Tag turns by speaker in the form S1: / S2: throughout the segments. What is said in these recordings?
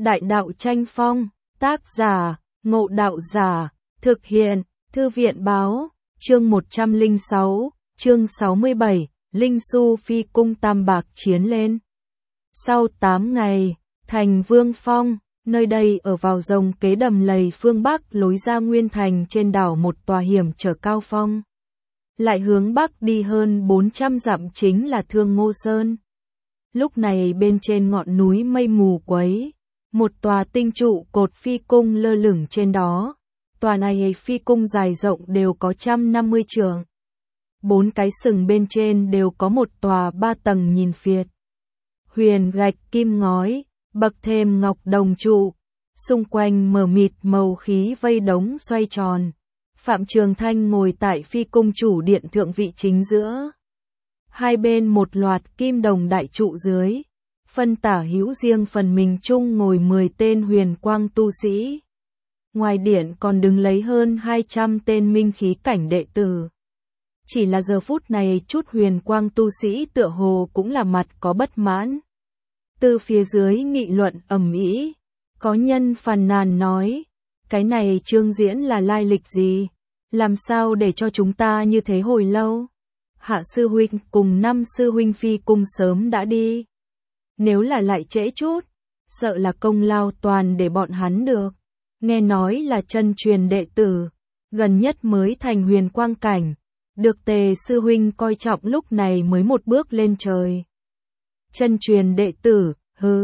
S1: Đại đạo tranh phong, tác giả, Ngộ Đạo Giả, thực hiện, Thư viện báo, chương 106, chương 67, Linh Su Phi Cung Tam Bạc chiến lên. Sau 8 ngày, thành Vương Phong, nơi đây ở vào rồng kế đầm lầy phương Bắc lối ra Nguyên Thành trên đảo một tòa hiểm trở cao phong. Lại hướng Bắc đi hơn 400 dặm chính là Thương Ngô Sơn. Lúc này bên trên ngọn núi mây mù quấy, một tòa tinh trụ cột phi cung lơ lửng trên đó. Tòa này phi cung dài rộng đều có 150 trượng. 4 cái sừng bên trên đều có một tòa 3 tầng nhìn phiệt. Huyền gạch kim ngói, bậc thềm ngọc đồng trụ, xung quanh mờ mịt màu khí vây đống xoay tròn. Phạm Trường Thanh ngồi tại phi cung chủ điện thượng vị chính giữa. Hai bên một loạt kim đồng đại trụ dưới, phân tả hữu riêng phần mình chung ngồi 10 tên huyền quang tu sĩ. Ngoài điện còn đứng lấy hơn 200 tên minh khí cảnh đệ tử. Chỉ là giờ phút này chút huyền quang tu sĩ tựa hồ cũng là mặt có bất mãn. Từ phía dưới nghị luận ầm ĩ, có nhân phàn nàn nói, cái này Trương Diễn là lai lịch gì? Làm sao để cho chúng ta như thế hồi lâu? Hạ sư huynh cùng 5 sư huynh phi cung sớm đã đi. Nếu là lại trễ chút, sợ là công lao toàn để bọn hắn được. Nghe nói là chân truyền đệ tử, gần nhất mới thành huyền quang cảnh, được Tề sư huynh coi trọng lúc này mới một bước lên trời. Chân truyền đệ tử,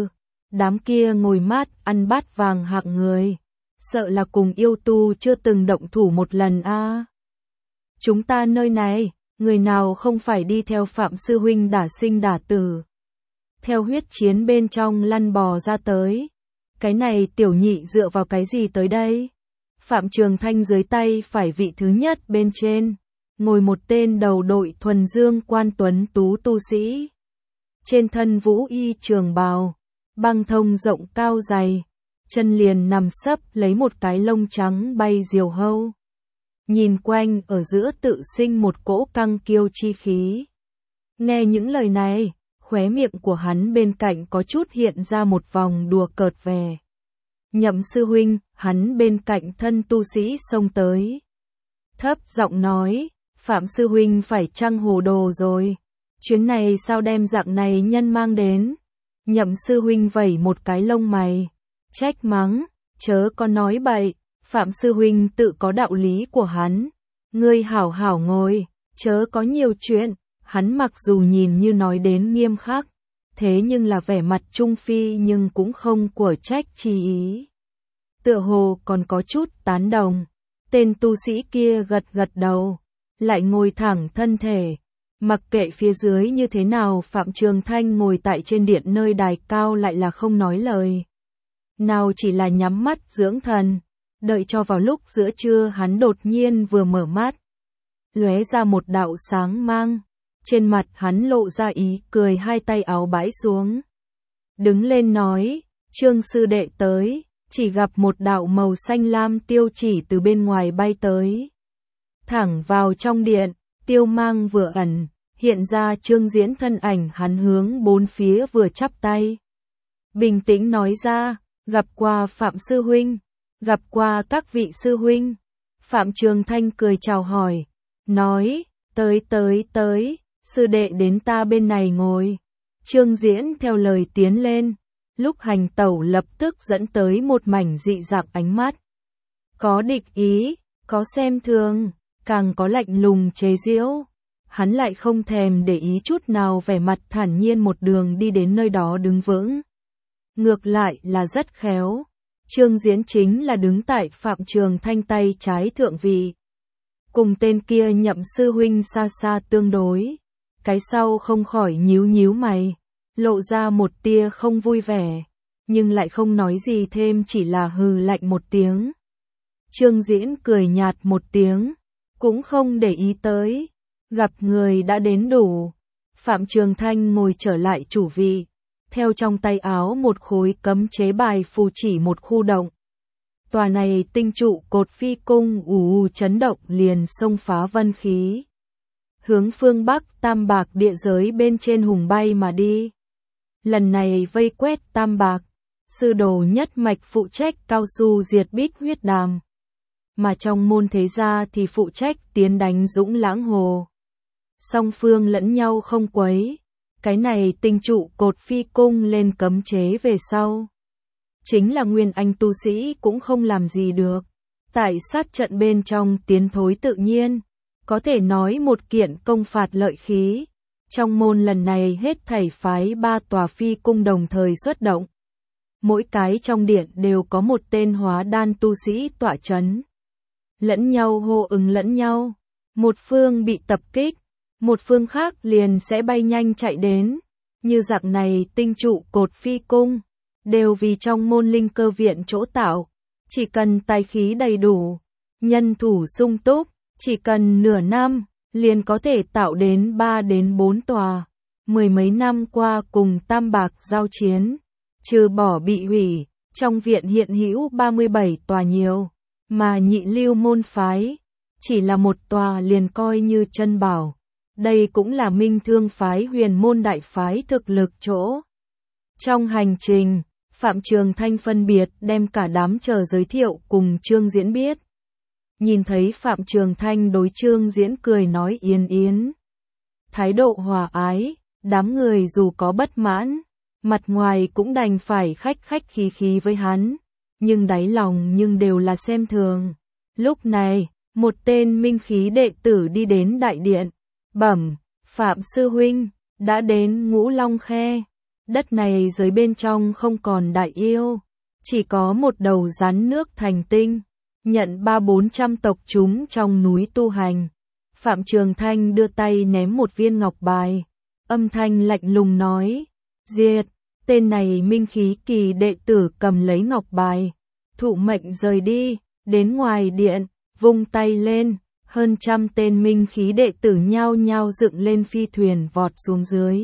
S1: đám kia ngồi mát ăn bát vàng hạng người, sợ là cùng yêu tu chưa từng động thủ một lần a. Chúng ta nơi này, người nào không phải đi theo Phạm sư huynh đả sinh đả tử, theo huyết chiến bên trong lăn bò ra tới. Cái này tiểu nhị dựa vào cái gì tới đây? Phạm Trường Thanh dưới tay phải vị thứ nhất bên trên, ngồi một tên đầu đội thuần dương quan tuấn tú tu sĩ. Trên thân vũ y trường bào, băng thông rộng cao dày, chân liền nằm sấp lấy một cái lông trắng bay diều hâu. Nhìn quanh ở giữa tự sinh một cỗ căng kiêu chi khí. Nghe những lời này, khóe miệng của hắn bên cạnh có chút hiện ra một vòng đùa cợt vẻ. Nhậm sư huynh, hắn bên cạnh thân tu sĩ xông tới. Thấp giọng nói, Phạm sư huynh phải chăng hồ đồ rồi? Chuyến này sao đem dạng này nhân mang đến? Nhậm sư huynh vẩy một cái lông mày, trách mắng, chớ có nói bậy, Phạm sư huynh tự có đạo lý của hắn. Ngươi hảo hảo ngồi, chớ có nhiều chuyện. Hắn mặc dù nhìn như nói đến nghiêm khắc, thế nhưng là vẻ mặt trung phi nhưng cũng không của trách chi ý. Tựa hồ còn có chút tán đồng. Tên tu sĩ kia gật gật đầu, lại ngồi thẳng thân thể. Mặc kệ phía dưới như thế nào, Phạm Trường Thanh ngồi tại trên điện nơi đài cao lại là không nói lời. Nào chỉ là nhắm mắt dưỡng thần, đợi cho vào lúc giữa trưa hắn đột nhiên vừa mở mắt. Lóe ra một đạo sáng mang. Trên mặt hắn lộ ra ý cười, hai tay áo bãi xuống. Đứng lên nói, Trương sư đệ tới, chỉ gặp một đạo màu xanh lam tiêu chỉ từ bên ngoài bay tới. Thẳng vào trong điện, tiêu mang vừa ẩn, hiện ra Trương Diễn thân ảnh, hắn hướng bốn phía vừa chắp tay. Bình tĩnh nói ra, gặp qua Phạm sư huynh, gặp qua các vị sư huynh. Phạm Trường Thanh cười chào hỏi, nói, tới. Sư đệ đến ta bên này ngồi. Trương Diễn theo lời tiến lên, lúc hành tẩu lập tức dẫn tới một mảnh dị dạng ánh mắt. Có địch ý, có xem thường, càng có lạnh lùng chế giễu. Hắn lại không thèm để ý chút nào, vẻ mặt thản nhiên một đường đi đến nơi đó đứng vững. Ngược lại là rất khéo. Trương Diễn chính là đứng tại Phạm Trường Thanh tay trái thượng vị. Cùng tên kia Nhậm sư huynh xa xa tương đối. Cái sau không khỏi nhíu mày, lộ ra một tia không vui vẻ, nhưng lại không nói gì thêm, chỉ là hừ lạnh một tiếng. Trương Diễn cười nhạt một tiếng, cũng không để ý tới, gặp người đã đến đủ. Phạm Trường Thanh ngồi trở lại chủ vị, theo trong tay áo một khối cấm chế bài phù chỉ một khu động. Tòa này tinh trụ cột phi cung chấn động liền xông phá vân khí. Hướng phương Bắc Tam Bạc địa giới bên trên hùng bay mà đi. Lần này vây quét Tam Bạc, sư đồ nhất mạch phụ trách cao su diệt Bích Huyết Đàm. Mà trong môn thế gia thì phụ trách tiến đánh Dũng Lãng Hồ. Song phương lẫn nhau không quấy. Cái này tinh trụ cột phi cung lên cấm chế về sau. Chính là nguyên anh tu sĩ cũng không làm gì được. Tại sát trận bên trong tiến thối tự nhiên. Có thể nói một kiện công phạt lợi khí. Trong môn lần này hết thảy phái 3 tòa phi cung đồng thời xuất động. Mỗi cái trong điện đều có một tên hóa đan tu sĩ tọa chấn. Lẫn nhau hô ứng lẫn nhau. Một phương bị tập kích, một phương khác liền sẽ bay nhanh chạy đến. Như dạng này tinh trụ cột phi cung, đều vì trong môn linh cơ viện chỗ tạo. Chỉ cần tài khí đầy đủ, nhân thủ sung túc, chỉ cần nửa năm, liền có thể tạo đến 3 đến 4 tòa. Mười mấy năm qua cùng Tam Bạc giao chiến, trừ bỏ bị hủy, trong viện hiện hữu 37 tòa nhiều, mà nhị lưu môn phái, chỉ là một tòa liền coi như chân bảo. Đây cũng là Minh Thương phái huyền môn đại phái thực lực chỗ. Trong hành trình, Phạm Trường Thanh phân biệt đem cả đám chờ giới thiệu cùng Trương Diễn biết. Nhìn thấy Phạm Trường Thanh đối Trương Diễn cười nói yến yến. Thái độ hòa ái, đám người dù có bất mãn, mặt ngoài cũng đành phải khách khách khí khí với hắn, nhưng đáy lòng nhưng đều là xem thường. Lúc này, một tên minh khí đệ tử đi đến đại điện, bẩm, Phạm sư huynh, đã đến Ngũ Long Khe. Đất này dưới bên trong không còn đại yêu, chỉ có một đầu rắn nước thành tinh, nhận 300-400 tộc chúng trong núi tu hành. Phạm Trường Thanh đưa tay ném một viên ngọc bài, âm thanh lạnh lùng nói, diệt. Tên này minh khí kỳ đệ tử cầm lấy ngọc bài, thụ mệnh rời đi, đến ngoài điện, vung tay lên, hơn 100 tên minh khí đệ tử nhao nhao dựng lên phi thuyền vọt xuống dưới.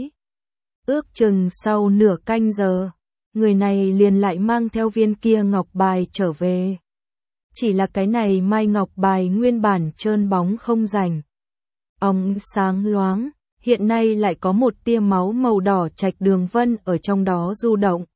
S1: Ước chừng sau nửa canh giờ, người này liền lại mang theo viên kia ngọc bài trở về. Chỉ là cái này mai ngọc bài nguyên bản trơn bóng không rảnh, óng sáng loáng, hiện nay lại có một tia máu màu đỏ trạch đường vân ở trong đó du động.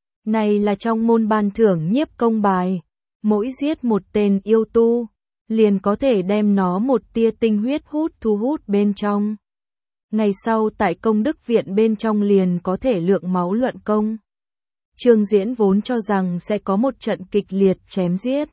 S1: Này là trong môn ban thưởng nhiếp công bài, mỗi giết một tên yêu tu, liền có thể đem nó một tia tinh huyết thu hút bên trong. Ngày sau tại công đức viện bên trong liền có thể lượng máu luận công. Trương Diễn vốn cho rằng sẽ có một trận kịch liệt chém giết.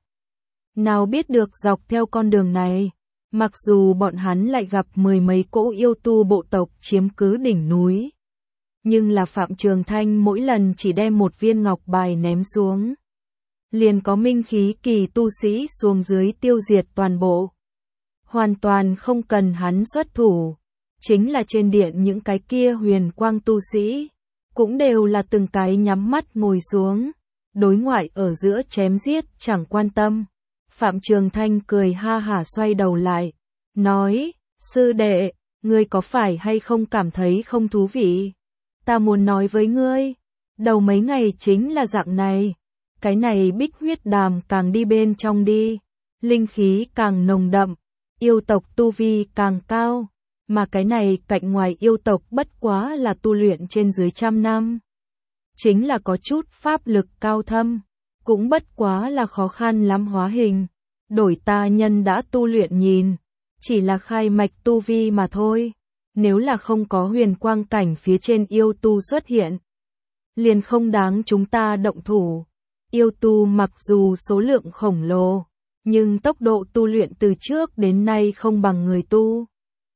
S1: Nào biết được dọc theo con đường này, mặc dù bọn hắn lại gặp mười mấy cỗ yêu tu bộ tộc chiếm cứ đỉnh núi, nhưng là Phạm Trường Thanh mỗi lần chỉ đem một viên ngọc bài ném xuống, liền có minh khí kỳ tu sĩ xuống dưới tiêu diệt toàn bộ. Hoàn toàn không cần hắn xuất thủ, chính là trên điện những cái kia huyền quang tu sĩ, cũng đều là từng cái nhắm mắt ngồi xuống, đối ngoại ở giữa chém giết chẳng quan tâm. Phạm Trường Thanh cười ha hả xoay đầu lại, nói, sư đệ, ngươi có phải hay không cảm thấy không thú vị? Ta muốn nói với ngươi, đầu mấy ngày chính là dạng này, cái này Bích Huyết Đàm càng đi bên trong đi, linh khí càng nồng đậm, yêu tộc tu vi càng cao, mà cái này cạnh ngoài yêu tộc bất quá là tu luyện trên dưới 100 năm. Chính là có chút pháp lực cao thâm, cũng bất quá là khó khăn lắm hóa hình, đổi ta nhân đã tu luyện nhìn, chỉ là khai mạch tu vi mà thôi, nếu là không có huyền quang cảnh phía trên yêu tu xuất hiện, liền không đáng chúng ta động thủ. Yêu tu mặc dù số lượng khổng lồ, nhưng tốc độ tu luyện từ trước đến nay không bằng người tu.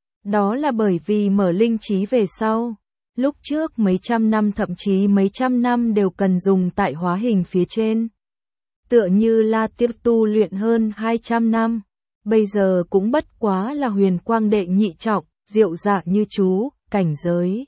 S1: Đó là bởi vì mở linh trí về sau, lúc trước mấy trăm năm thậm chí mấy trăm năm đều cần dùng tại hóa hình phía trên. Tựa như La Tiếp tu luyện hơn 200 năm, bây giờ cũng bất quá là huyền quang đệ nhị trọng, diệu dạ như chú, cảnh giới.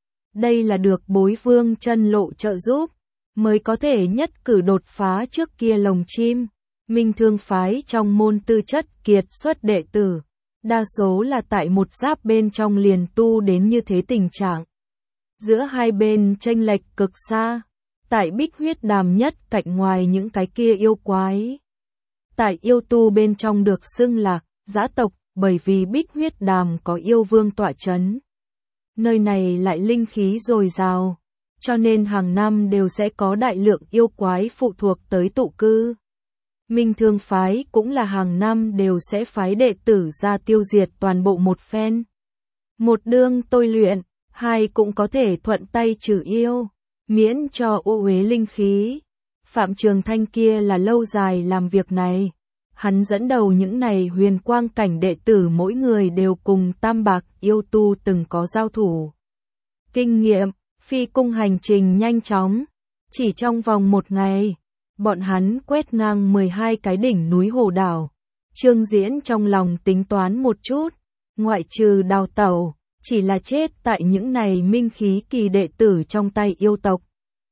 S1: Đây là được bối vương chân lộ trợ giúp, mới có thể nhất cử đột phá trước kia lồng chim. Minh Thương phái trong môn tư chất kiệt xuất đệ tử, đa số là tại một giáp bên trong liền tu đến như thế tình trạng. Giữa hai bên chênh lệch cực xa, tại Bích Huyết Đàm nhất cạnh ngoài những cái kia yêu quái. Tại yêu tu bên trong được xưng là dã tộc, bởi vì Bích Huyết Đàm có yêu vương tọa chấn. Nơi này lại linh khí dồi dào, cho nên hàng năm đều sẽ có đại lượng yêu quái phụ thuộc tới tụ cư. Minh Thương phái cũng là hàng năm đều sẽ phái đệ tử ra tiêu diệt toàn bộ một phen. Một đương tôi luyện, hai cũng có thể thuận tay trừ yêu, miễn cho ô uế linh khí. Phạm Trường Thanh kia là lâu dài làm việc này. Hắn dẫn đầu những này huyền quang cảnh đệ tử mỗi người đều cùng Tam Bạc yêu tu từng có giao thủ. Kinh nghiệm, phi cung hành trình nhanh chóng. Chỉ trong vòng một ngày, bọn hắn quét ngang 12 cái đỉnh núi Hồ Đảo. Trương Diễn trong lòng tính toán một chút, ngoại trừ đào tẩu, chỉ là chết tại những này minh khí kỳ đệ tử trong tay yêu tộc.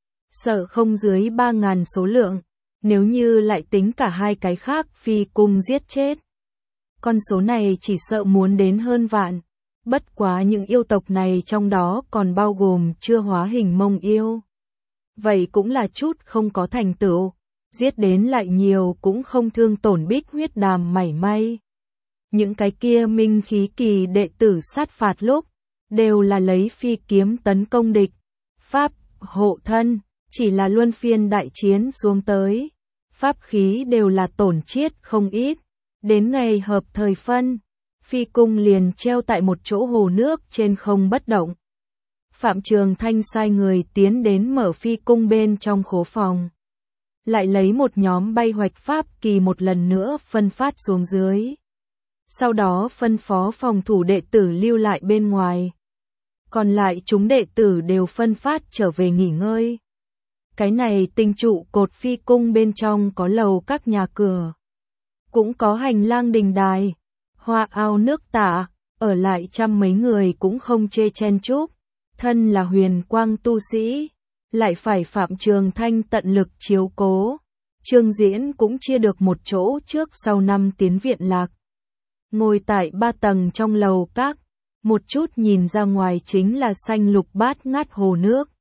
S1: Sợ không dưới 3.000 số lượng, nếu như lại tính cả hai cái khác phi cung giết chết. Con số này chỉ sợ muốn đến hơn vạn, bất quá những yêu tộc này trong đó còn bao gồm chưa hóa hình mông yêu. Vậy cũng là chút không có thành tựu, giết đến lại nhiều cũng không thương tổn Bích Huyết Đàm mảy may. Những cái kia minh khí kỳ đệ tử sát phạt lúc, đều là lấy phi kiếm tấn công địch, pháp, hộ thân, chỉ là luân phiên đại chiến xuống tới. Pháp khí đều là tổn chiết không ít, đến ngày hợp thời phân, phi cung liền treo tại một chỗ hồ nước trên không bất động. Phạm Trường Thanh sai người tiến đến mở phi cung bên trong khố phòng. Lại lấy một nhóm bay hoạch pháp kỳ một lần nữa phân phát xuống dưới. Sau đó phân phó phòng thủ đệ tử lưu lại bên ngoài. Còn lại chúng đệ tử đều phân phát trở về nghỉ ngơi. Cái này tinh trụ cột phi cung bên trong có lầu các nhà cửa. Cũng có hành lang đình đài, hoa ao nước tả, ở lại trăm mấy người cũng không chê chen chúc. Thân là huyền quang tu sĩ, lại phải Phạm Trường Thanh tận lực chiếu cố. Trương Diễn cũng chia được một chỗ trước sau năm tiến viện lạc. Ngồi tại 3 tầng trong lầu các, một chút nhìn ra ngoài chính là xanh lục bát ngát hồ nước.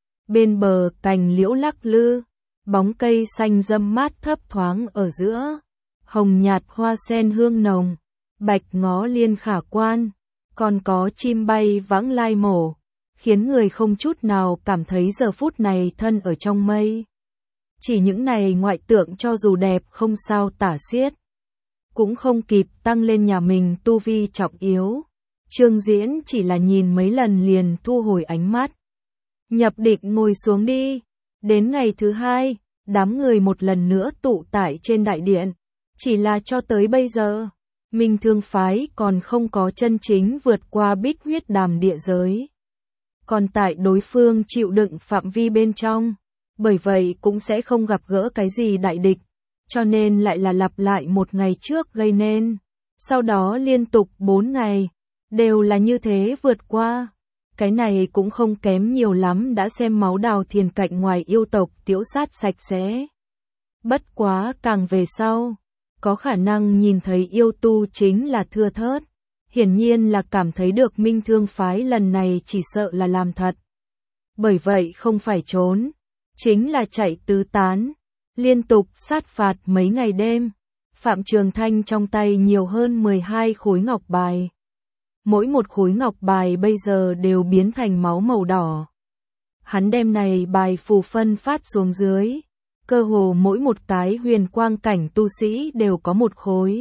S1: Bên bờ cành liễu lắc lư, bóng cây xanh râm mát thấp thoáng ở giữa. Hồng nhạt hoa sen hương nồng, bạch ngó liên khả quan, còn có chim bay vãng lai mổ, khiến người không chút nào cảm thấy giờ phút này thân ở trong mây. Chỉ những này ngoại tượng cho dù đẹp không sao tả xiết, cũng không kịp tăng lên nhà mình tu vi trọng yếu. Trương Diễn chỉ là nhìn mấy lần liền thu hồi ánh mắt. Nhập định ngồi xuống đi. Đến ngày thứ hai, đám người một lần nữa tụ tại trên đại điện. Chỉ là cho tới bây giờ, Minh Thương phái còn không có chân chính vượt qua Bích Huyết Đàm địa giới. Còn tại đối phương chịu đựng phạm vi bên trong, bởi vậy cũng sẽ không gặp gỡ cái gì đại địch, cho nên lại là lặp lại một ngày trước gây nên. Sau đó liên tục 4 ngày, đều là như thế vượt qua. Cái này cũng không kém nhiều lắm đã xem máu đào thiền cạnh ngoài yêu tộc tiễu sát sạch sẽ. Bất quá càng về sau, có khả năng nhìn thấy yêu tu chính là thưa thớt. Hiển nhiên là cảm thấy được Minh Thương phái lần này chỉ sợ là làm thật. Bởi vậy không phải trốn, chính là chạy tứ tán, liên tục sát phạt mấy ngày đêm. Phạm Trường Thanh trong tay nhiều hơn 12 khối ngọc bài. Mỗi một khối ngọc bài bây giờ đều biến thành máu màu đỏ. Hắn đem này bài phù phân phát xuống dưới. Cơ hồ mỗi một cái huyền quang cảnh tu sĩ đều có một khối.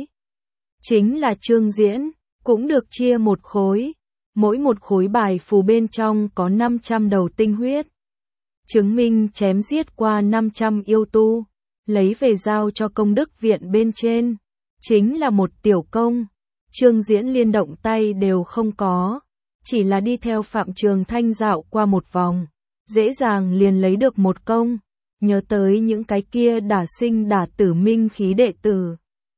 S1: Chính là Trương Diễn, cũng được chia một khối. Mỗi một khối bài phù bên trong có 500 đầu tinh huyết. Chứng minh chém giết qua 500 yêu tu. Lấy về giao cho công đức viện bên trên. Chính là một tiểu công. Trương Diễn liên động tay đều không có. Chỉ là đi theo Phạm Trường Thanh dạo qua một vòng. Dễ dàng liền lấy được một công. Nhớ tới những cái kia đả sinh đả tử minh khí đệ tử.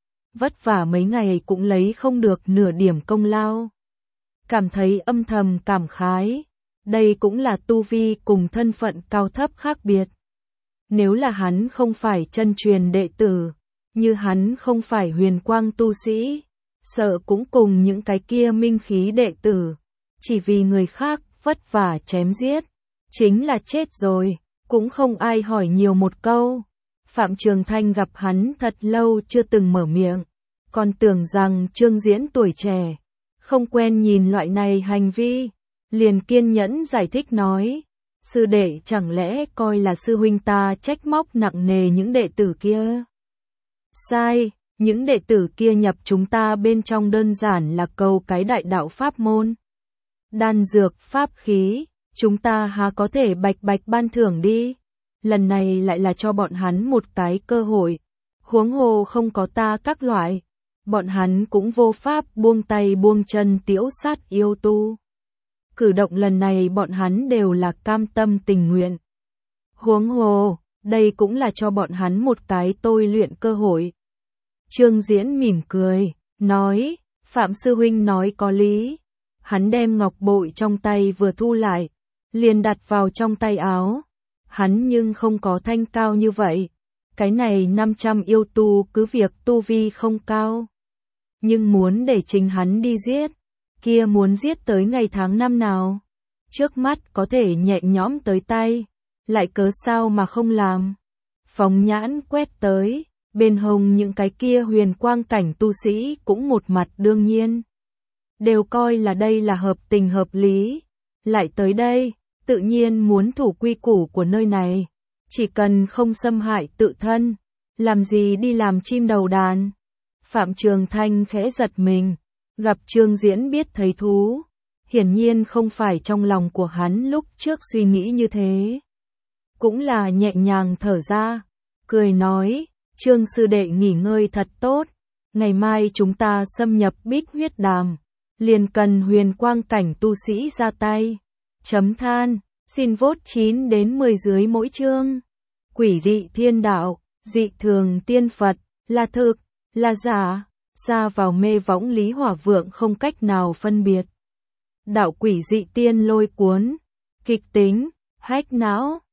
S1: Vất vả mấy ngày cũng lấy không được nửa điểm công lao. Cảm thấy âm thầm cảm khái. Đây cũng là tu vi cùng thân phận cao thấp khác biệt. Nếu là hắn không phải chân truyền đệ tử, như hắn không phải huyền quang tu sĩ, sợ cũng cùng những cái kia minh khí đệ tử, chỉ vì người khác vất vả chém giết, chính là chết rồi, cũng không ai hỏi nhiều một câu. Phạm Trường Thanh gặp hắn thật lâu chưa từng mở miệng, còn tưởng rằng Trương Diễn tuổi trẻ, không quen nhìn loại này hành vi, liền kiên nhẫn giải thích nói, Sư đệ chẳng lẽ coi là sư huynh ta trách móc nặng nề những đệ tử kia? Sai, những đệ tử kia nhập chúng ta bên trong đơn giản là cầu cái đại đạo pháp môn. Đan dược, pháp khí, chúng ta há có thể bạch bạch ban thưởng đi. Lần này lại là cho bọn hắn một cái cơ hội. Huống hồ không có ta các loại, bọn hắn cũng vô pháp buông tay buông chân tiễu sát yêu tu. Cử động lần này bọn hắn đều là cam tâm tình nguyện. Huống hồ, đây cũng là cho bọn hắn một cái tôi luyện cơ hội. Trương Diễn mỉm cười, nói, Phạm sư huynh nói có lý. Hắn đem ngọc bội trong tay vừa thu lại, liền đặt vào trong tay áo. Hắn nhưng không có thanh cao như vậy. Cái này 500 yêu tu cứ việc tu vi không cao. Nhưng muốn để chính hắn đi giết, kia muốn giết tới ngày tháng năm nào. Trước mắt có thể nhẹ nhõm tới tay, lại cớ sao mà không làm. Phóng nhãn quét tới, bên hông những cái kia huyền quang cảnh tu sĩ cũng một mặt đương nhiên. Đều coi là đây là hợp tình hợp lý. Lại tới đây, tự nhiên muốn thủ quy củ của nơi này. Chỉ cần không xâm hại tự thân, làm gì đi làm chim đầu đàn. Phạm Trường Thanh khẽ giật mình, gặp Trương Diễn biết thấy thú. Hiển nhiên không phải trong lòng của hắn lúc trước suy nghĩ như thế. Cũng là nhẹ nhàng thở ra, cười nói, Trương sư đệ nghỉ ngơi thật tốt. Ngày mai chúng ta xâm nhập Bích Huyết Đàm, liền cần huyền quang cảnh tu sĩ ra tay. Chấm than, xin vote 9 đến 10 dưới mỗi chương. Quỷ dị thiên đạo, dị thường tiên Phật, là thực, là giả, ra vào mê võng Lý Hỏa Vượng không cách nào phân biệt. Đạo quỷ dị tiên lôi cuốn, kịch tính, hách não.